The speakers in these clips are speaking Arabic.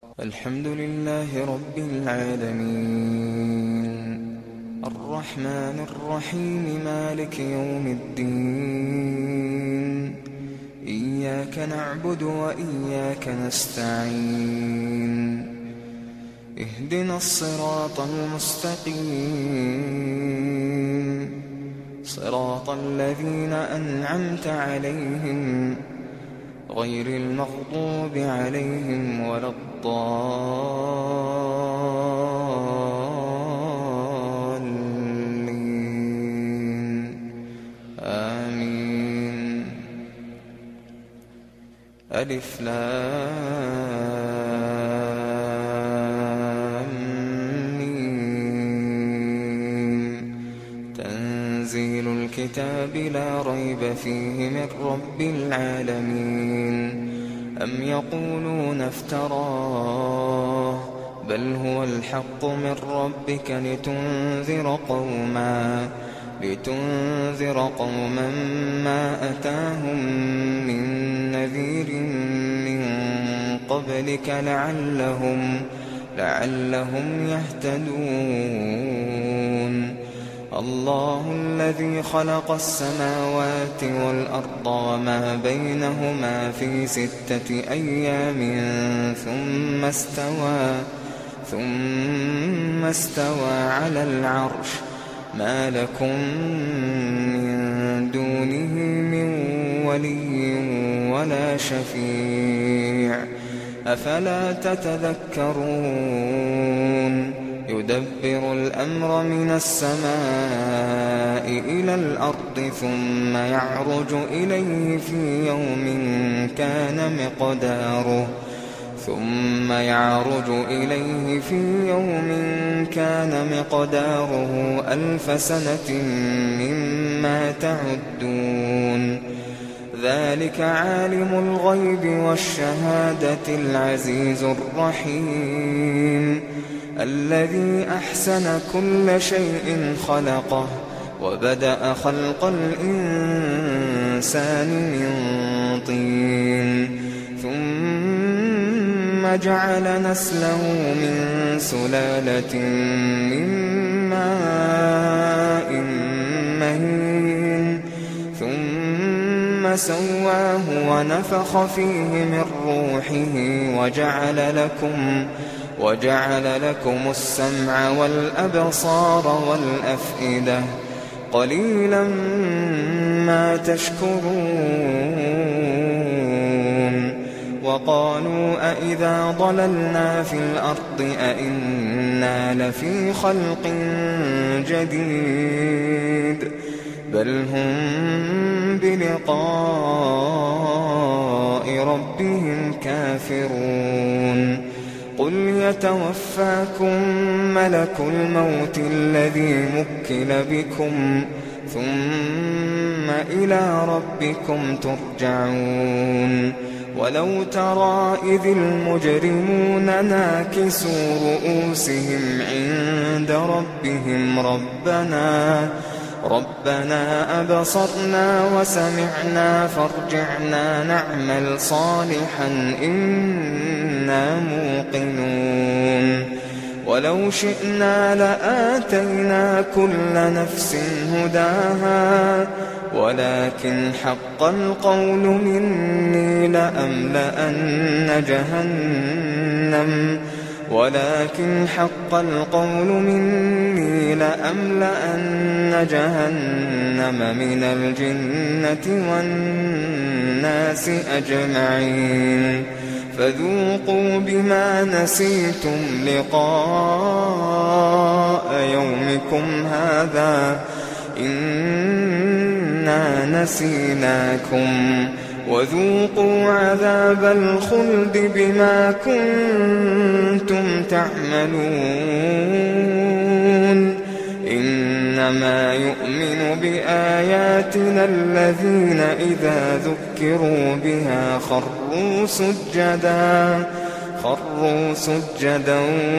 الحمد لله رب العالمين، الرحمن الرحيم، مالك يوم الدين. إياك نعبد وإياك نستعين، اهدنا الصراط المستقيم، صراط الذين أنعمت عليهم غير المغضوب عليهم ولا الضالين. آمين. ألف لام ميم. تنزيل الكتاب لا ريب فيه من رب العالمين. أم يقولون افتراه، بل هو الحق من ربك لتنذر قوما ما أتاهم من نذير من قبلك لعلهم يهتدون. الله الذي خلق السماوات والأرض وما بينهما في 6 أيام ثم استوى على العرش. ما لكم من دونه من ولي ولا شفيع، أفلا تتذكرون؟ يدبر الأمر من السماء إلى الأرض ثم يعرج إليه في يوم كان مقداره 1000 سنة مما تعدون. ذلك عالم الغيب والشهادة العزيز الرحيم، الذي أحسن كل شيء خلقه وبدأ خلق الإنسان من طين، ثم جعل نسله من سلالة من ماء مهين، ثم سواه ونفخ فيه من روحه وجعل لكم السمع والأبصار والأفئدة، قليلا ما تشكرون. وقالوا أإذا ضللنا في الأرض أإنا لفي خلق جديد، بل هم بلقاء ربهم كافرون. قل يتوفاكم ملك الموت الذي مكل بكم ثم إلى ربكم ترجعون. ولو ترى إذ المجرمون ناكسوا رؤوسهم عند ربهم ربنا أبصرنا وسمعنا فارجعنا نعمل صالحا إنا موقنون. ولو شئنا لآتينا كل نفس هداها، ولكن حق القول مني لأملأن جهنم من الجنة والناس أجمعين. فذوقوا بما نسيتم لقاء يومكم هذا إنا نسيناكم، وذوقوا عذاب الخلد بما كنتم تعملون. إنما يؤمن بآياتنا الذين إذا ذكروا بها خروا سجدا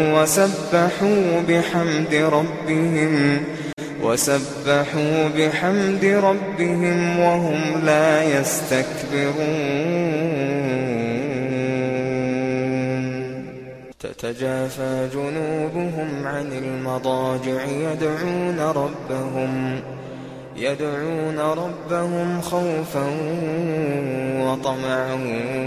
وسبحوا بحمد ربهم وهم لا يستكبرون. تتجافى جنوبهم عن المضاجع يدعون ربهم خوفا وطمعا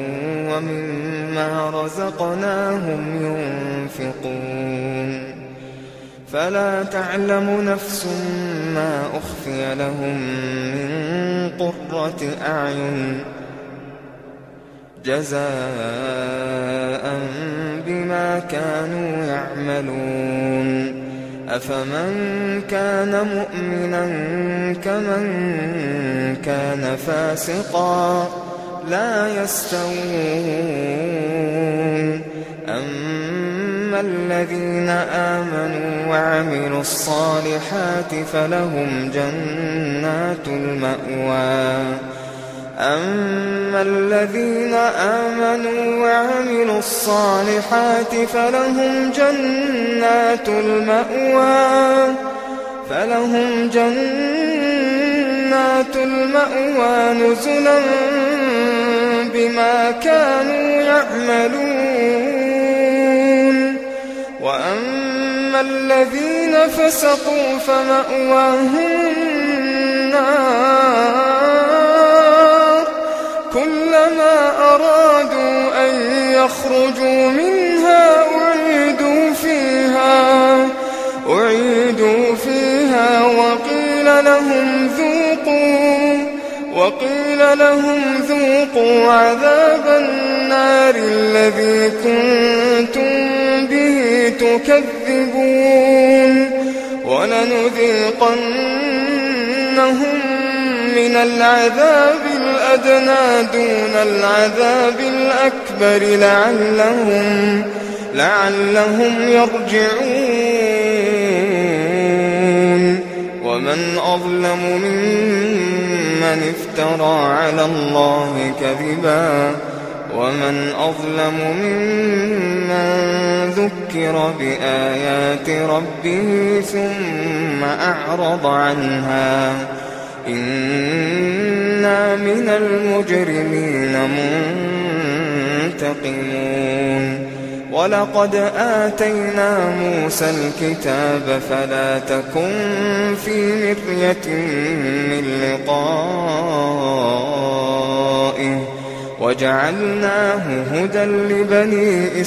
ومما رزقناهم ينفقون فلا تعلم نفس ما أخفي لهم من قرة أعين جزاء بما كانوا يعملون أفمن كان مؤمنا كمن كان فاسقا لا يستوون أما الذين آمنوا وعملوا الصالحات فلهم جنات المأوى نزلا بما كانوا يعملون وأما الذين فسقوا فمأواهم النار كلما أرادوا أن يخرجوا منها أعيدوا فيها وقيل لهم ذوقوا عذاب النار الذي كنتم به تكذبون ولنذيقنهم من العذاب الأدنى دون العذاب الأكبر لعلهم يرجعون ومن أظلم ممن افترى على الله كذبا ومن أظلم ممن ذكر بآيات ربه ثم أعرض عنها إنا من المجرمين منتقمون ولقد آتينا موسى الكتاب فلا تكن في مرية من لقائه وجعلناه هدى لبني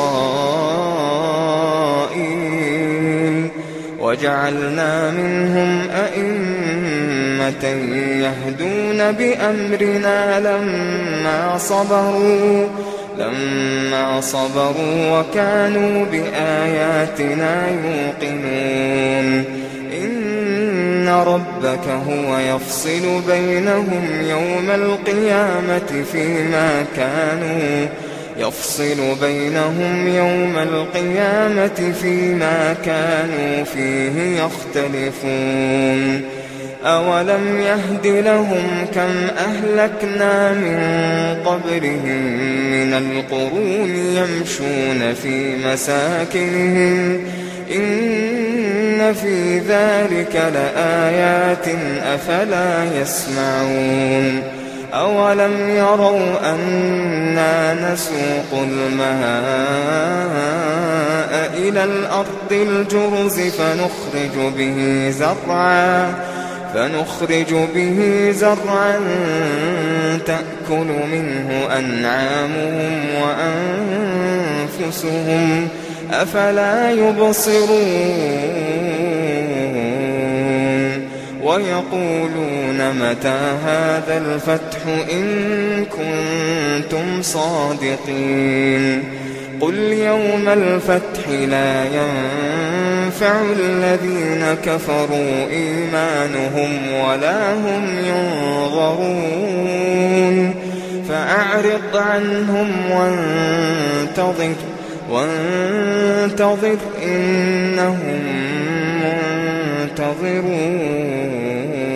إسرائيل وجعلنا منهم أئمة يهدون بأمرنا لما صبروا وكانوا بآياتنا يوقنون إن ربك هو يفصل بينهم يوم القيامة فيما كانوا فيه يختلفون أولم يهد لهم كم أهلكنا من قبلهم من القرون يمشون في مساكنهم إن في ذلك لآيات أفلا يسمعون أولم يروا أنا نسوق الماء إلى الأرض الجرز فنخرج به زرعا تأكل منه أنعامهم وأنفسهم أفلا يبصرون ويقولون متى هذا الفتح إن كنتم صادقين قل يوم الفتح لا ينفع الذين كفروا إيمانهم ولا هم ينظرون فأعرض عنهم وانتظر إنهم منتظرون